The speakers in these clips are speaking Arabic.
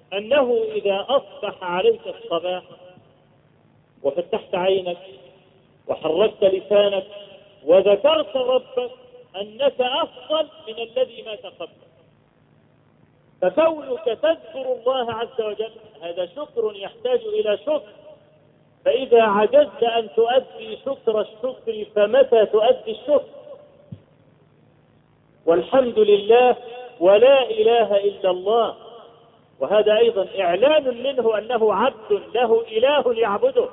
أنه إذا أصبح عليك الصباح وفتحت عينك وحركت لسانك وذكرت ربك أنك أفضل من الذي مات قبلك. فكونك تذكر الله عز وجل هذا شكر يحتاج إلى شكر. فإذا عجزت أن تؤدي شكر الشكر فمتى تؤدي الشكر؟ والحمد لله ولا إله إلا الله، وهذا أيضا إعلان منه أنه عبد له إله يعبده.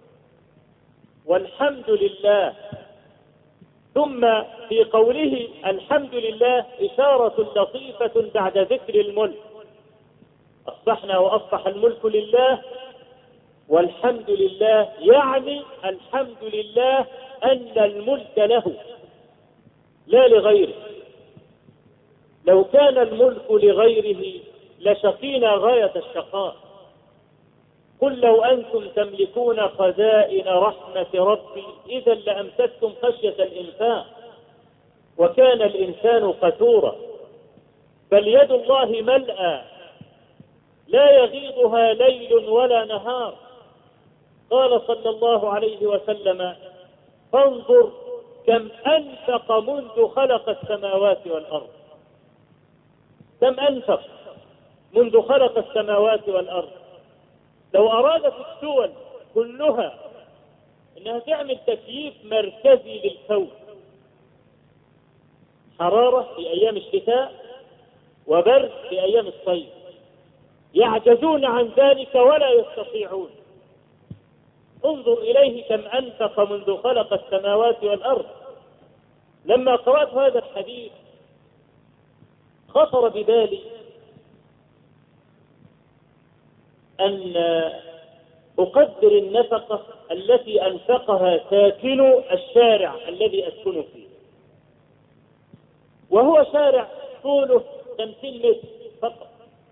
والحمد لله. ثم في قوله الحمد لله إشارة لطيفة بعد ذكر الملك. أصبحنا وأصبح الملك لله والحمد لله، يعني الحمد لله أن الملك له لا لغيره. لو كان الملك لغيره لشقينا غاية الشقاء. قل لو أنتم تملكون خزائن رحمة ربي إذا لأمسكتم خشية الإنفاق وكان الإنسان قتورا. بل يد الله ملأى لا يغيضها ليل ولا نهار. قال صلى الله عليه وسلم فانظر كم أنفق منذ خلق السماوات والأرض. كم أنفق منذ خلق السماوات والأرض. لو أرادت الدول كلها إنها تعمل تكييف مركزي للكون، حرارة في أيام الشتاء وبرد في أيام الصيف، يعجزون عن ذلك ولا يستطيعون. انظر إليه كم أنفق منذ خلق السماوات والأرض. لما قرأت هذا الحديث خطر ببالي أن أقدر النفقة التي أنفقها ساكن الشارع الذي أسكن فيه، وهو شارع طوله 50 متر فقط.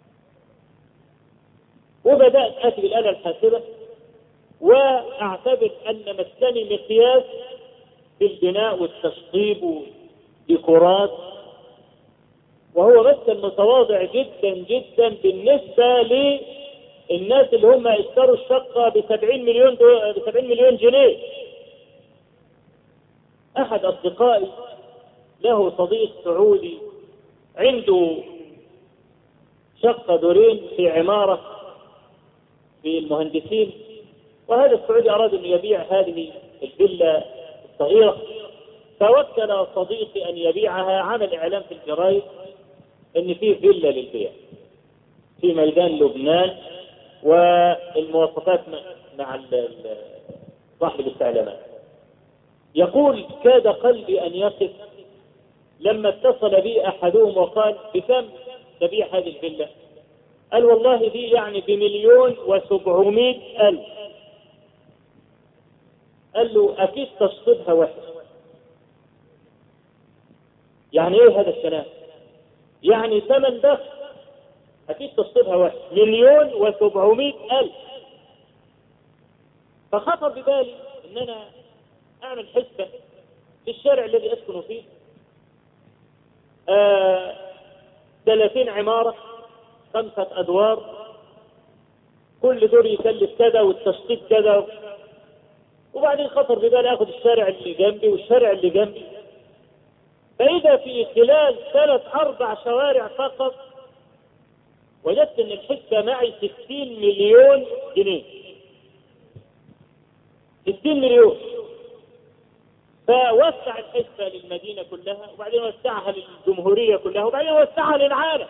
وبدأت أتي بالآلة الحاسبة وأعتبر أن مسكني مقياس بالبناء والتشطيب وديكورات، وهو مسكن متواضع جدا جدا بالنسبة للناس اللي هم اشتروا الشقة ب70 مليون جنيه. أحد أصدقائي له صديق سعودي عنده شقة دورين في عمارة في المهندسين، وهذا السعودي أراد أن يبيع هذه الفيلا الصغيرة، فوكل صديقي أن يبيعها. عمل إعلان في الجرايد أن في فيلا للبيع في ميدان لبنان والمواصفات مع صاحب الاستعلامات. يقول كاد قلبي أن يقف لما اتصل بي أحدهم وقال بكم تبيع هذه الفيلا؟ قال والله دي يعني ب1,700,000. قال له أكيد تشطيبها وحش. يعني ايه هذا الكلام؟ يعني ثمن ده أكيد تشطيبها وحش، 1,700,000. فخطر ببالي ان انا اعمل حسبة في الشارع الذي اسكن فيه 30 عمارة 5 أدوار، كل دور يكلف كذا والتشطيب كذا. وبعدين خطر ببالي اخذ الشارع اللي جنبي والشارع اللي جنبي، فإذا في خلال 3-4 شوارع فقط وجدت ان الحسبة معي 60 مليون جنيه. 60 مليون. فوسع الحسبة للمدينة كلها، وبعدين وسعها للجمهورية كلها، وبعدين وسعها للعالم.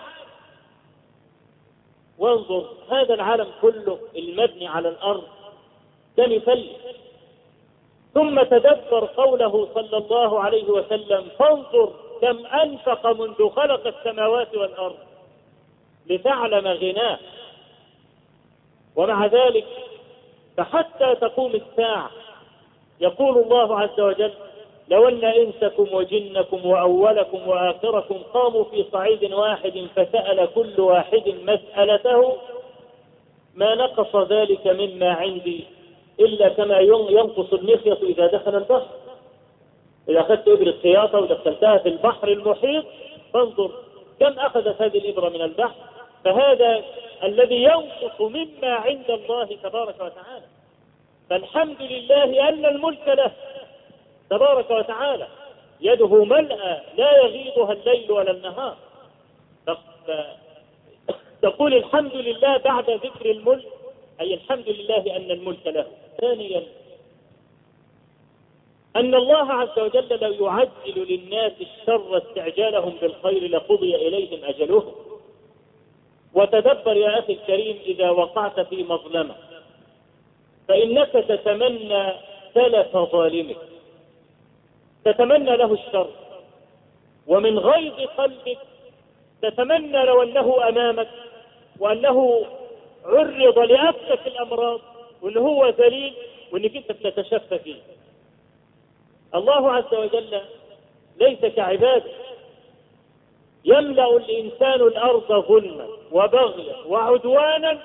وانظر هذا العالم كله المبني على الأرض كم يفلس. ثم تدبر قوله صلى الله عليه وسلم فانظر كم أنفق منذ خلق السماوات والأرض لتعلم غناه. ومع ذلك فحتى تقوم الساعة يقول الله عز وجل لو أن إنسكم وجنكم وأولكم وآخركم قاموا في صعيد واحد فسأل كل واحد مسألته ما نقص ذلك مما عندي إلا كما ينقص المخيط إذا دخل البحر. إذا أخذت إبرة خياطة ودخلتها في البحر المحيط فانظر كم أخذت هذه الإبرة من البحر. فهذا الذي ينقص مما عند الله تبارك وتعالى. فالحمد لله أن الملك له تبارك وتعالى، يده ملأى لا يغيضها الليل ولا النهار. تقول الحمد لله بعد ذكر الملك، أي الحمد لله أن الملك له. ثانيا أن الله عز وجل لو يعجل للناس الشر استعجالهم بالخير لقضي إليهم أجلهم. وتدبر يا أخي الكريم، إذا وقعت في مظلمة فإنك تتمنى تلف ظالمك، تتمنى له الشر، ومن غيظ قلبك تتمنى لو أنه أمامك وأنه عرض لأبسط الأمراض وأنه هو ذليل وأنك أنت تتشفى فيه. الله عز وجل ليس كعباده، يملأ الإنسان الأرض ظلما وبغيا وعدوانا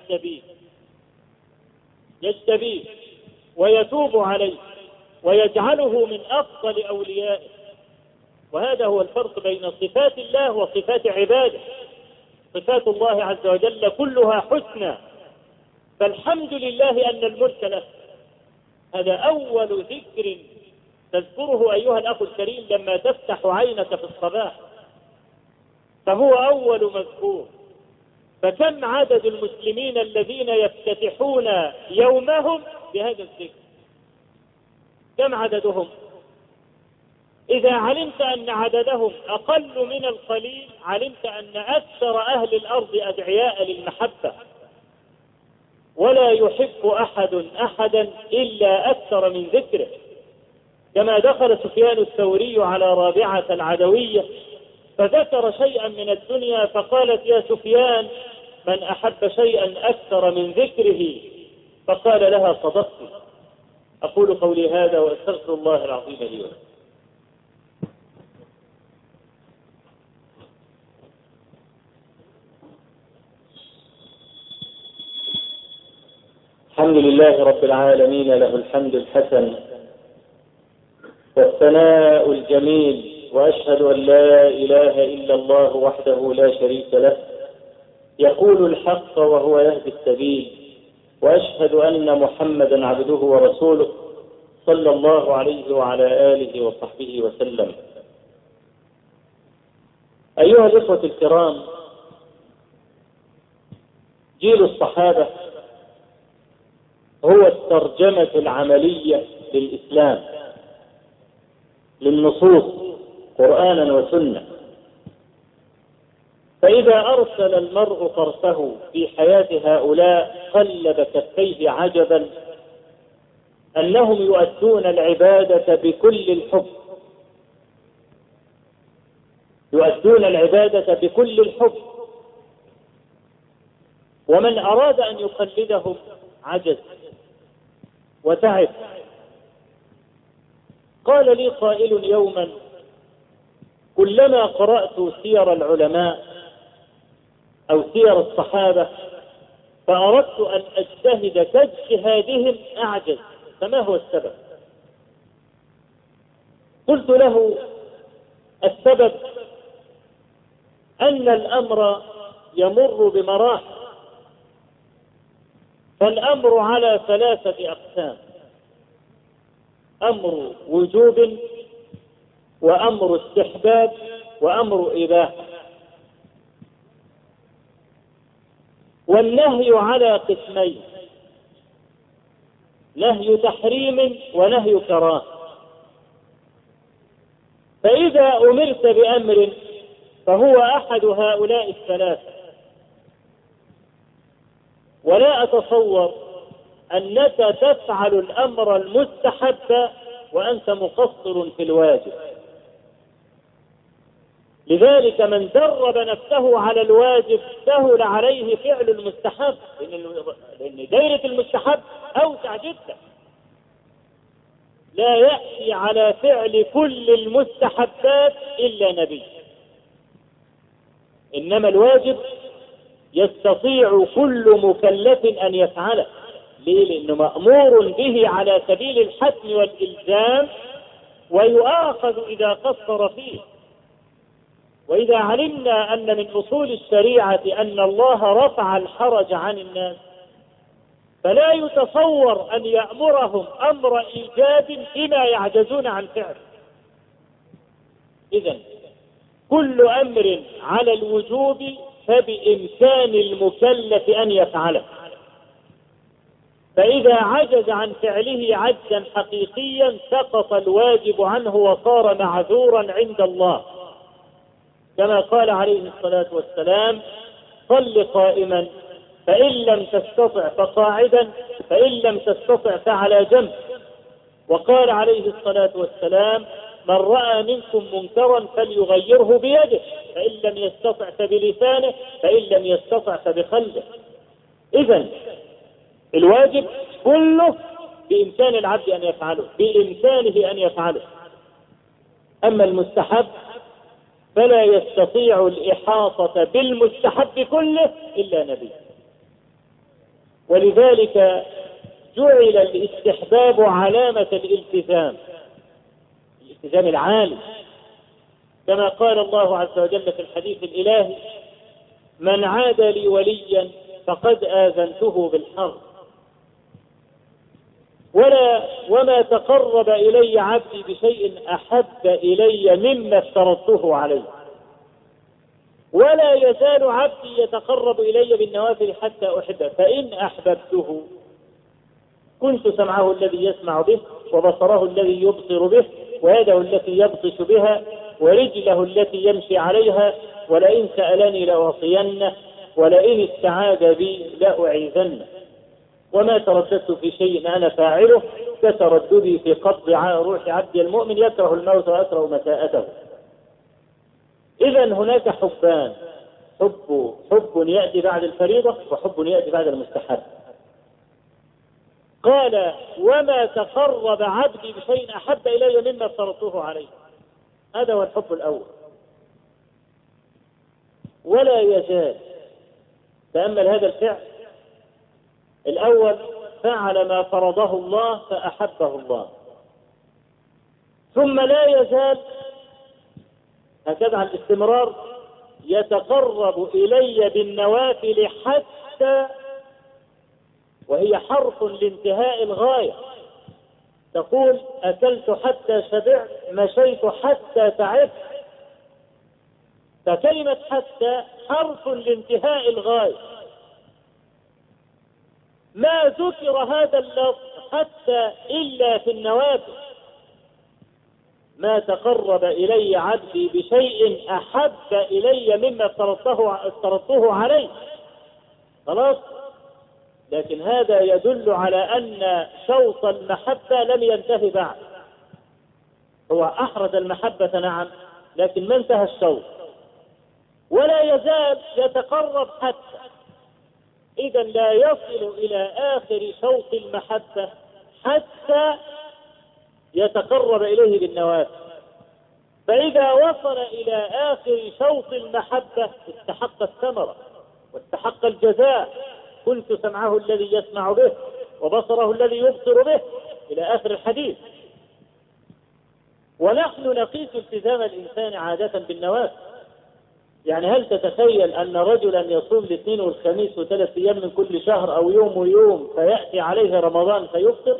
يجتبيه ويتوب عليه ويجعله من أفضل أوليائه. وهذا هو الفرق بين صفات الله وصفات عباده. صفات الله عز وجل كلها حسنى، فالحمد لله أن الملك له. هذا أول ذكر تذكره أيها الأخ الكريم لما تفتح عينك في الصباح، فهو أول مذكور. فكم عدد المسلمين الذين يفتتحون يومهم بهذا الذكر؟ كم عددهم؟ إذا علمت أن عددهم أقل من القليل علمت أن أكثر أهل الأرض أدعياء للمحبة، ولا يحب أحدا إلا أكثر من ذكره. كما دخل سفيان الثوري على رابعة العدوية فذكر شيئا من الدنيا فقالت: يا سفيان، من أحب شيئا أكثر من ذكره؟ فقال لها: صدقت. أقول قولي هذا وأستغفر الله العظيم لي ولكم. الحمد لله رب العالمين، له الحمد الحسن والثناء الجميل، وأشهد أن لا إله إلا الله وحده لا شريك له، يقول الحق وهو يهدي السبيل، وأشهد أن محمدا عبده ورسوله صلى الله عليه وعلى آله وصحبه وسلم. أيها الإخوة الكرام، جيل الصحابة هو الترجمة العملية للإسلام، للنصوص قرآنا وسنة. فإذا أرسل المرء طرفه في حياة هؤلاء قلب كفيه عجبا أنهم يؤدون العبادة بكل الحب، يؤدون العبادة بكل الحب، ومن أراد أن يقلدهم عجز وتعب. قال لي قائل يوما: كلما قرأت سير العلماء أو سير الصحابة فأردت أن أجتهد كاجتهادهم أعجز، فما هو السبب؟ قلت له: السبب أن الأمر يمر بمراحل، فالأمر على 3 أقسام: أمر وجوب، وأمر استحباب، وأمر إباحة. والنهي على قسمين: نهي تحريم ونهي كراهة. فإذا أمرت بأمر فهو أحد هؤلاء 3، ولا أتصور أنك تفعل الأمر المستحب وأنت مقصر في الواجب. لذلك من درب نفسه على الواجب سهل عليه فعل المستحب، لأن دائرة المستحب أوسع جدا، لا يأتي على فعل كل المستحبات إلا نبي، إنما الواجب يستطيع كل مكلف أن يفعله. ليه؟ لأنه مأمور به على سبيل الحتم والإلزام، ويؤاخذ إذا قصر فيه. وإذا علمنا أن من أصول الشريعة أن الله رفع الحرج عن الناس، فلا يتصور أن يأمرهم أمر إيجاد بما يعجزون عن فعله. إذن كل أمر على الوجوب فبإمكان المكلف أن يفعله، فإذا عجز عن فعله عجزا حقيقيا سقط الواجب عنه وصار معذورا عند الله، كما قال عليه الصلاة والسلام: صل قائما فإن لم تستطع فقاعدا فإن لم تستطع فعلى جنب. وقال عليه الصلاة والسلام: من رأى منكم منكرا فليغيره بيده فإن لم يستطع فبلسانه فإن لم يستطع فبقلبه. إذن الواجب كله بإمكان العبد أن يفعله، بإمكانه أن يفعله. أما المستحب فلا يستطيع الإحاطة بالمستحب كله إلا نبي، ولذلك جعل الاستحباب علامة الالتزام العالي، كما قال الله عز وجل في الحديث الإلهي: من عاد لي وليا فقد آذنته بالحرب. وما تقرب إلي عبدي بشيء أحب إلي مما افترضته عليه، ولا يزال عبدي يتقرب إلي بالنوافل حتى أحبه، فإن أحببته كنت سمعه الذي يسمع به وبصره الذي يبصر به ويده التي يبطش بها ورجله التي يمشي عليها، ولئن سألني لأعطينه ولئن استعاذ بي لأعيذنه. وما ترددت في شيء أنا فاعله كترددي في قبض روح عبدي المؤمن يكره الموت ويكره مساءته. إذن هناك حبان: حب يأتي بعد الفريضة وحب يأتي بعد المستحب. قال: وما تقرب عبدي بشيء أحب إلي مما افترضته عليه. هذا هو الحب الأول. ولا يزال، تأمل هذا الفعل الأول: فعل ما فرضه الله فأحبه الله. ثم لا يزال هكذا على الاستمرار يتقرب إلي بالنوافل حتى، وهي حرف لانتهاء الغاية، تقول: أكلت حتى شبعت، مشيت حتى تعبت. فكلمة حتى حرف لانتهاء الغاية. ما ذكر هذا اللفظ حتى إلا في النوافل. ما تقرب إلي عبدي بشيء أحب إلي مما افترضته عليه. خلاص. لكن هذا يدل على أن شوط المحبة لم ينتهي بعد. هو أحرز المحبة نعم، لكن ما انتهى الشوط، ولا يزال يتقرب حتى. إذا لا يصل إلى آخر شوط المحبة حتى يتقرب إليه بالنوافل. فإذا وصل إلى آخر شوط المحبة استحق الثمرة واستحق الجزاء: كنت سمعه الذي يسمع به وبصره الذي يبصر به، إلى آخر الحديث. ونحن نقيس التزام الإنسان عادة بالنوافل. يعني هل تتخيل أن رجلا يصوم الاثنين والخميس وثلاث أيام من كل شهر أو يوم ويوم فيأتي عليه رمضان فيفطر؟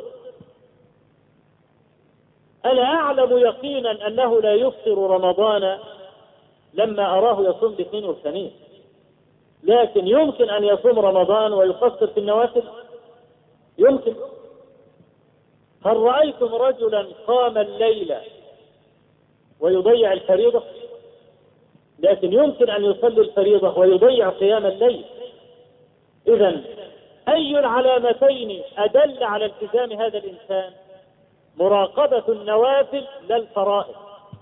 أنا أعلم يقينا أنه لا يفطر رمضان لما أراه يصوم الاثنين والخميس، لكن يمكن أن يصوم رمضان ويقصر في النوافل؟ يمكن. هل رأيتم رجلا قام الليل ويضيع الفريضة؟ لكن يمكن أن يصلي الفريضة ويضيع قيام الليل. إذن أي العلامتين أدل على التزام هذا الإنسان؟ مراقبة النوافل لا الفرائض.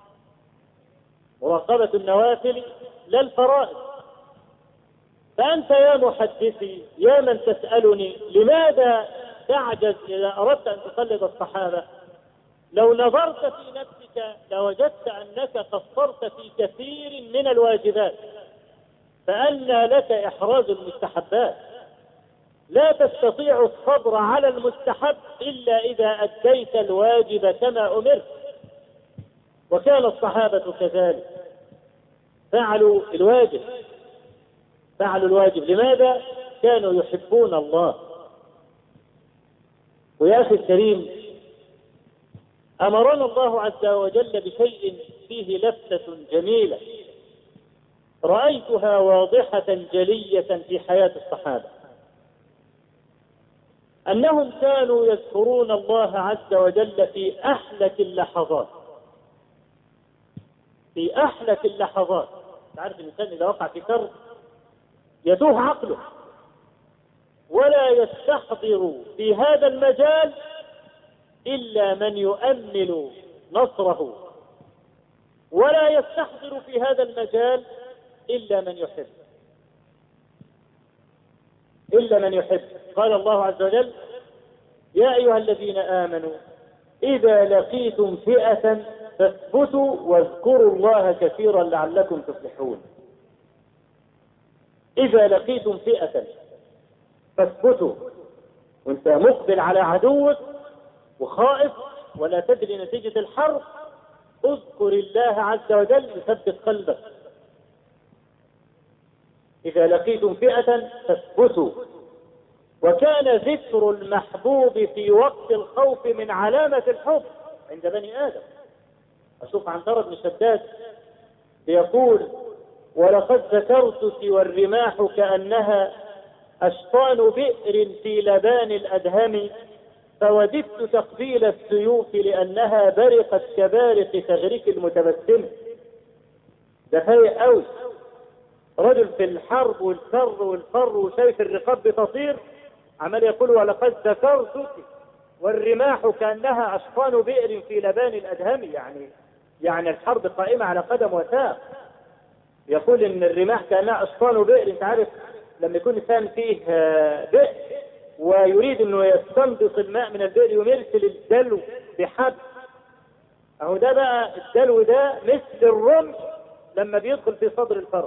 مراقبة النوافل لا الفرائض. فأنت يا محدثي، يا من تسألني لماذا تعجز إذا أردت أن تقلد الصحابة، لو نظرت في نفسك لوجدت أنك قصرت في كثير من الواجبات، فأنى لك إحراز المستحبات. لا تستطيع الصبر على المستحب إلا إذا أديت الواجب كما أمرت. وكان الصحابة كذلك. فعلوا الواجب، فعلوا الواجب. لماذا؟ كانوا يحبون الله. ويا أخي الكريم، أمرنا الله عز وجل بشيء فيه لفتة جميلة رأيتها واضحة جلية في حياة الصحابة، أنهم كانوا يذكرون الله عز وجل في أحلك اللحظات، في أحلك اللحظات. تعرف الإنسان إذا وقع في كرب يتوه عقله ولا يستحضر في هذا المجال إلا من يؤمل نصره، ولا يستحضر في هذا المجال إلا من يحب، إلا من يحب. قال الله عز وجل: يا أيها الذين آمنوا إذا لقيتم فئة فاثبتوا واذكروا الله كثيرا لعلكم تفلحون. إذا لقيتم فئة فاثبتوا، وانت مقبل على عدوك وخائف ولا تدري نتيجة الحرب، اذكر الله عز وجل يثبت قلبك. إذا لقيتم فئة فاثبتوا. وكان ذكر المحبوب في وقت الخوف من علامة الحب عند بني آدم. أشوف عنترة بن شداد يقول: ولقد ذكرتك والرماح كأنها أشطان بئر في لبان الأدهم، فوددت تقبيل السيوف لأنها برقت كبارق تغريك المتبسم. ده فايق قوي، رجل في الحرب والكر والفر وشايف الرقاب بتطير، عمال يقول: ولقد ذكرتك والرماح كأنها أشطان بئر في لبان الأدهم، يعني الحرب قائمة على قدم وساق. يقول إن الرماح كأنها أشطان بئر. انت عارف لما يكون إنسان فيه بئر ويريد انه يستنبط الماء من البئر يرسل الدلو بحبل، اهو ده بقى الدلو ده مثل الرمح لما بيدخل في صدر الفرس.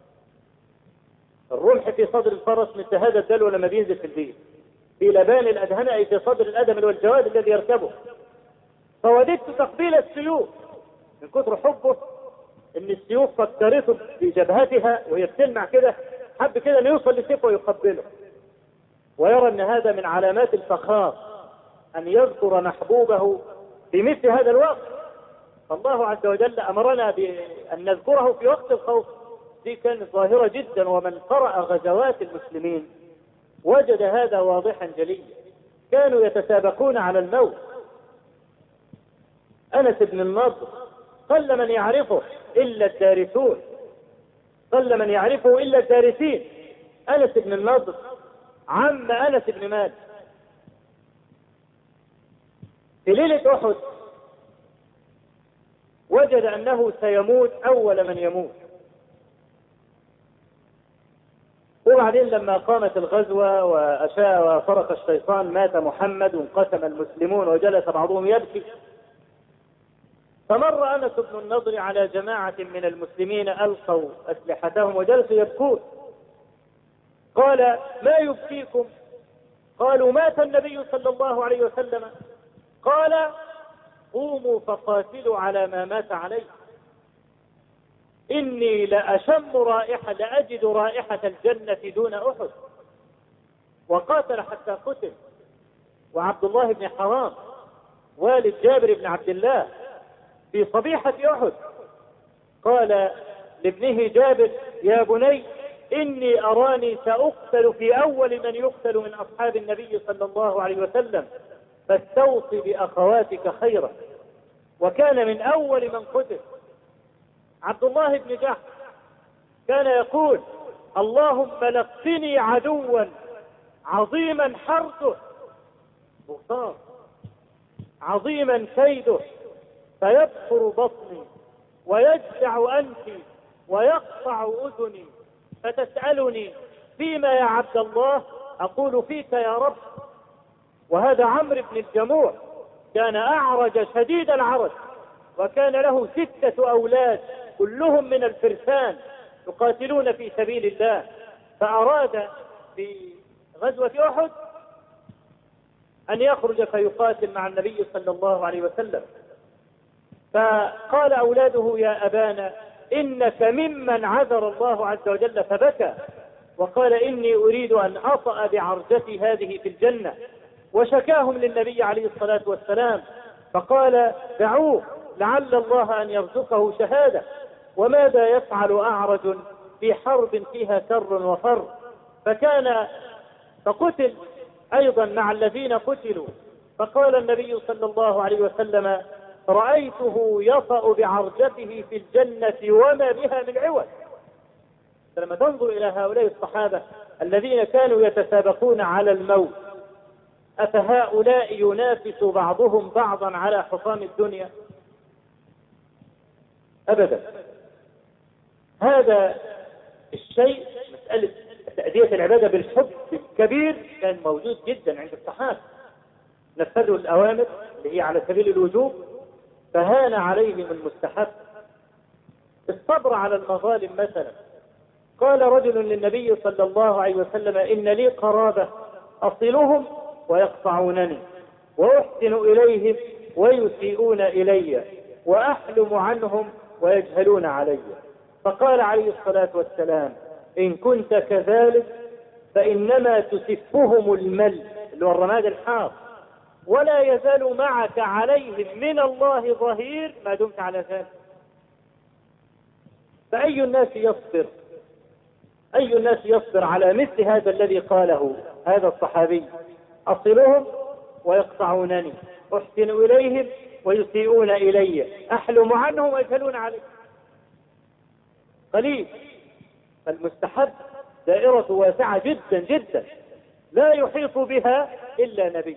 الرمح في صدر الفرس مثل هذا الدلو لما بينزل في البئر في لبان الأدهم، أي في صدر الأدم والجواد الذي يركبه. فوددت تقبيل السيوف من كثر حبه ان السيوف فكرته بجبهتها وهي بتلمع كده، حب كده ان يوصل لسيفه ويقبله، ويرى ان هذا من علامات الفخار ان يذكر محبوبه في مثل هذا الوقت. فالله عز وجل امرنا بان نذكره في وقت الخوف. دي كانت ظاهرة جدا، ومن قرأ غزوات المسلمين وجد هذا واضحا جليا. كانوا يتسابقون على الموت. أنس بن النضر قل من يعرفه إلا الدارسون، قل من يعرفه إلا الدارسين. أنس بن النضر عم أنس بن مالك. في ليلة أحد وجد أنه سيموت أول من يموت، وبعدين لما قامت الغزوة وأشاء وفرق الشيطان مات محمد وانقسم المسلمون وجلس بعضهم يبكي. فمر أنس بن النضر على جماعة من المسلمين ألقوا أسلحتهم وجلسوا يبكون. قال: ما يبكيكم؟ قالوا: مات النبي صلى الله عليه وسلم. قال: قوموا فقاتلوا على ما مات عليه، إني لأشم لأجد رائحة الجنة دون أحد. وقاتل حتى قتل. وعبد الله بن حرام والد جابر بن عبد الله في صبيحة أحد قال لابنه جابر: يا بني إني أراني سأقتل في أول من يقتل من أصحاب النبي صلى الله عليه وسلم، فاستوصي بأخواتك خيرا. وكان من أول من قتل. عبد الله بن جحش كان يقول: اللهم لقني عدوا عظيما حرثه، بغتان عظيما كيده، فيبخر بطني ويجزع أنفي ويقطع أذني، فتسألني فيما يا عبد الله؟ أقول فيك يا رب. وهذا عمرو بن الجموع كان أعرج شديد العرج، وكان له 6 أولاد كلهم من الفرسان يقاتلون في سبيل الله. فأراد في غزوة أحد أن يخرج فيقاتل مع النبي صلى الله عليه وسلم. فقال أولاده: يا أبانا إنك ممن عذر الله عز وجل، فبكى وقال إني أريد أن أطأ بعرجتي هذه في الجنة، وشكاهم للنبي عليه الصلاة والسلام فقال دعوه لعل الله أن يرزقه شهادة، وماذا يفعل أعرج في حرب فيها كر وفر؟ فقتل أيضا مع الذين قتلوا. فقال النبي صلى الله عليه وسلم رأيته يطأ بعرجته في الجنة وما بها من عوج. لما تنظر إلى هؤلاء الصحابة الذين كانوا يتسابقون على الموت، أفهؤلاء ينافس بعضهم بعضا على حطام الدنيا؟ أبدا. هذا الشيء، مسألة تأدية العبادة بالحب الكبير، كان موجود جدا عند الصحابة. نفذوا الأوامر اللي هي على سبيل الوجوب، فهان عليهم المستحب. الصبر على المظالم مثلا، قال رجل للنبي صلى الله عليه وسلم إن لي قرابة أصلهم ويقطعونني، وأحسن إليهم ويسيئون إلي، وأحلم عنهم ويجهلون علي. فقال عليه الصلاة والسلام إن كنت كذلك فإنما تسفهم المل، اللي هو الرماد الحار، ولا يزال معك عليهم من الله ظهير ما دمت على ذلك. فأي الناس يصبر؟ أي الناس يصبر على مثل هذا الذي قاله هذا الصحابي؟ أصلهم ويقطعونني، أحسن إليهم ويسيئون إلي، أحلم عنهم ويجهلون علي. قليل. فالمستحب دائرة واسعة جدا جدا لا يحيط بها إلا نبي.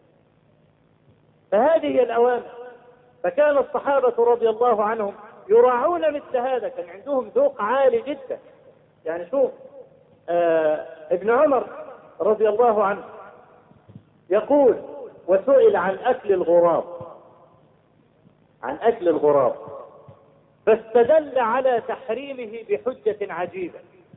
فهذه هي الأوامر. فكان الصحابة رضي الله عنهم يراعون مثل هذا، كان عندهم ذوق عالي جدا. يعني شوف ابن عمر رضي الله عنه يقول وسئل عن أكل الغراب، فاستدل على تحريمه بحجة عجيبة.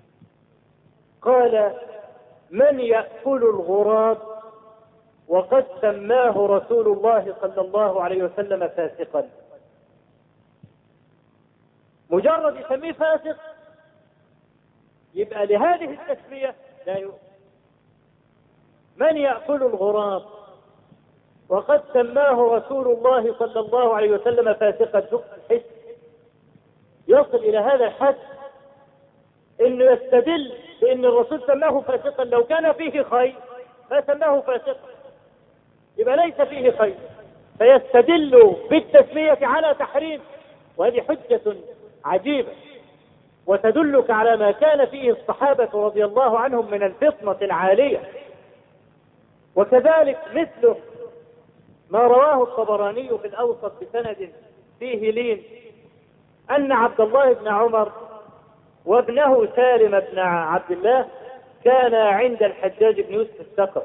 قال من يأكل الغراب وقد سماه رسول الله صلى الله عليه وسلم فاسقا؟ مجرد يسميه فاسق يبقى لهذه التسمية لا يؤمن. من يأكل الغراب وقد سماه رسول الله صلى الله عليه وسلم فاسقا؟ شوف الحس يصل إلى هذا الحد إنه يستدل بأن الرسول سماه فاسقا. لو كان فيه خير ما سماه فاسقا، يبقى ليس فيه خير، فيستدل بالتسمية على تحريم. وهذه حجة عجيبة وتدلك على ما كان فيه الصحابة رضي الله عنهم من الفطنة العالية. وكذلك مثله ما رواه الطبراني في الأوسط بسند فيه لين أن عبد الله بن عمر وابنه سالم بن عبد الله كان عند الحجاج بن يوسف الثقفي،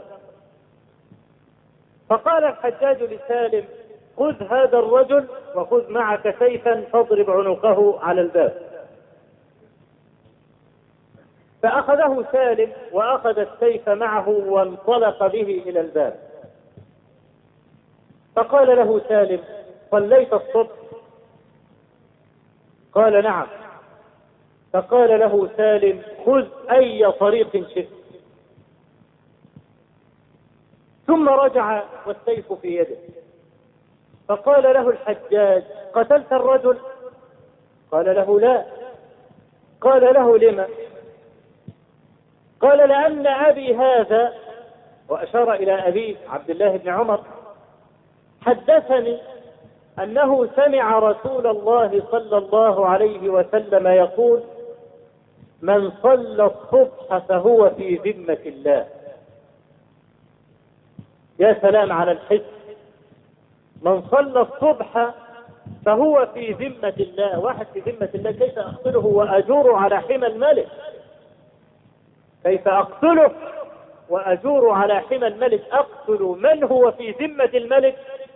فقال الحجاج لسالم خذ هذا الرجل وخذ معك سيفا فاضرب عنقه على الباب. فأخذه سالم وأخذ السيف معه وانطلق به إلى الباب. فقال له سالم صليت الصبح؟ قال نعم. فقال له سالم خذ أي طريق شئت. ثم رجع والسيف في يده. فقال له الحجاج قتلت الرجل؟ قال له لا. قال له لما؟ قال لأن أبي هذا، وأشار إلى أبي عبد الله بن عمر، حدثني أنه سمع رسول الله صلى الله عليه وسلم يقول من صلى الصبح فهو في ذمة الله. يا سلام على الحس، من صلى الصبح فهو في ذمة الله. واحد في ذمة الله كيف أقتله وأجور على حمى الملك؟ كيف أقتله وأجور على حمى الملك؟ أقتل من هو في ذمة الملك؟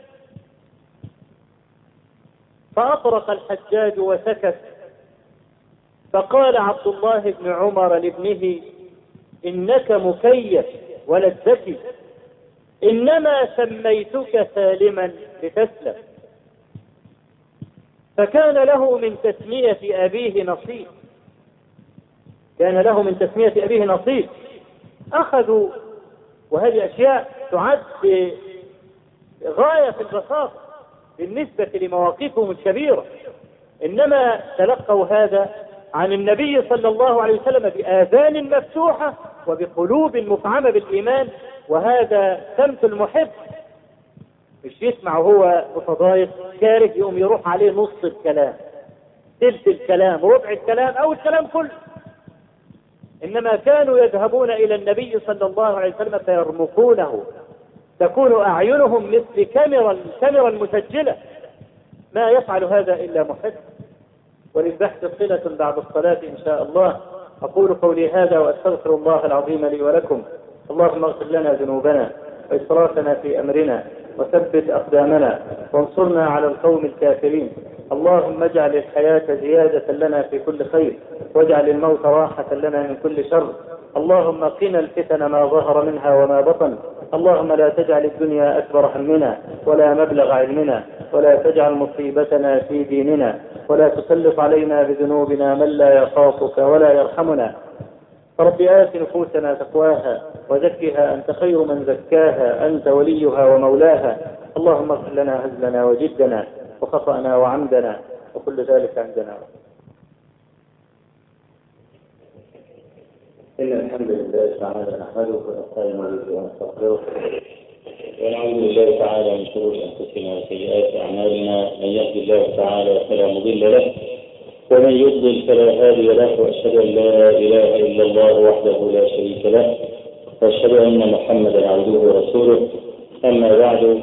فأطرق الحجاج وسكت. فقال عبد الله بن عمر لابنه إنك مكيف ولد ذكي، إنما سميتك سالما لتسلم. فكان له من تسمية أبيه نصيب، كان له من تسمية أبيه نصيب. أخذوا، وهذه أشياء تعد غاية في البساطة بالنسبة لمواقفهم الكبيرة، إنما تلقوا هذا عن النبي صلى الله عليه وسلم بآذان مفتوحة وبقلوب مفعمة بالإيمان، وهذا سمت المحب. مش يسمع وهو متضايق كاره يقوم يروح عليه نص الكلام، ثلث الكلام، ربع الكلام، أو الكلام كله. إنما كانوا يذهبون إلى النبي صلى الله عليه وسلم فيرمقونه، تكون أعينهم مثل كاميرا مسجلة. ما يفعل هذا إلا محب. وللبحث صلة بعد الصلاة إن شاء الله. أقول قولي هذا وأستغفر الله العظيم لي ولكم. اللهم اغفر لنا ذنوبنا وإسرافنا في أمرنا وثبت أقدامنا وانصرنا على القوم الكافرين. اللهم اجعل الحياة زيادة لنا في كل خير، واجعل الموت راحة لنا من كل شر. اللهم قنا الفتن ما ظهر منها وما بطن. اللهم لا تجعل الدنيا أكبر همنا ولا مبلغ علمنا، ولا تجعل مصيبتنا في ديننا، ولا تسلط علينا بذنوبنا من لا يخافك ولا يرحمنا. رب آت نفوسنا تقواها وزكها أنت خير من زكاها، أنت وليها ومولاها. اللهم اغفر لنا هزلنا وجدنا وخطأنا وعمدنا وكل ذلك عندنا. إن الحمد لله تعالى نحمده ونستعين به ونستغفره ونعوذ بالله تعالى من شرور أنفسنا وسيئات أعمالنا. من يهد الله تعالى فلا مضل له ومن يضلل فلا هادي له، وأشهد أن لا إله إلا الله وحده لا شريك له، وأشهد أن محمدا عبده ورسوله. أما بعد،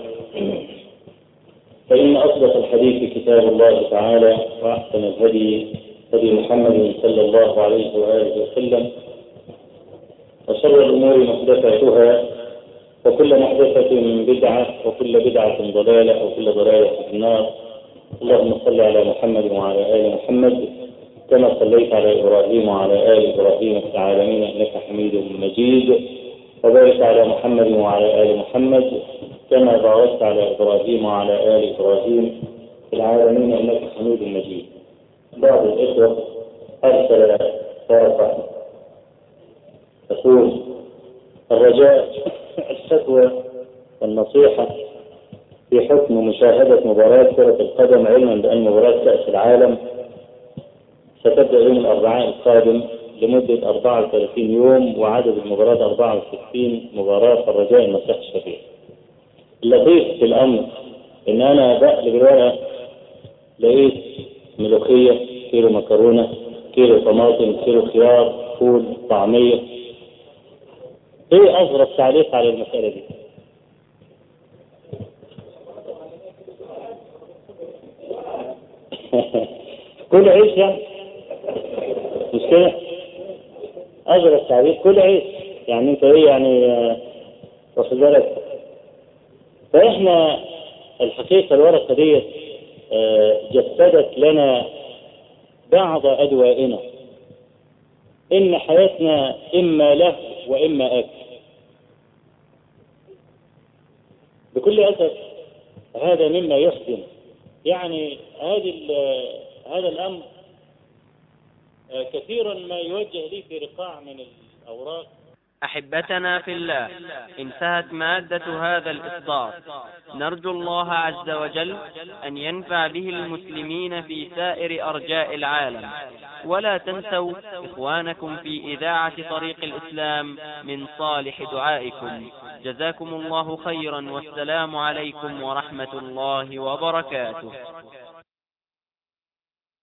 فإن أصدق الحديث كتاب الله تعالى، وأحسن الهدي هدي محمد صلى الله عليه وآله وسلم، وشر الأمور محدثاتها، وكل محدثة بدعة، وكل بدعة ضلالة، وكل ضلالة في النار. اللهم صل على محمد وعلى آل محمد كما صليت على إبراهيم وعلى آل إبراهيم في العالمين إنك حميد مجيد، وبارك على محمد وعلى آل محمد كما باركت على إبراهيم وعلى آل إبراهيم في العالمين إنك حميد مجيد. بعض الإخوة أرسل ورقة تقول: الرجاء الفتوى والنصيحة في حكم مشاهدة مباراة كرة القدم، علما بأن مباراة كأس العالم ستبدأ يوم الأربعاء القادم لمدة 34 يوم، وعدد المباريات 64 مباراة. الرجاء النصيحة الشفيع. اللطيف في الأمر إن أنا بقلب الورقة لقيت ملوخية، كيلو مكرونة، كيلو طماطم، كيلو خيار، فول، طعمية. إيه أغرب تعليق على المسألة دي؟ كل عيش يعني، مش كده؟ أغرب تعليق كل عيش يعني. أنت إيه يعني واخد بالك؟ فإحنا الحقيقة الورقة دي جسدت لنا بعض أدوائنا، إن حياتنا إما له وإما أكل. بكل أسف هذا مما يحزن. يعني هذا الأمر كثيرا ما يوجه لي في رقاع من الأوراق. أحبتنا في الله، انتهت مادة هذا الإصدار. نرجو الله عز وجل أن ينفع به المسلمين في سائر أرجاء العالم. ولا تنسوا إخوانكم في إذاعة طريق الإسلام من صالح دعائكم. جزاكم الله خيرا، والسلام عليكم ورحمة الله وبركاته.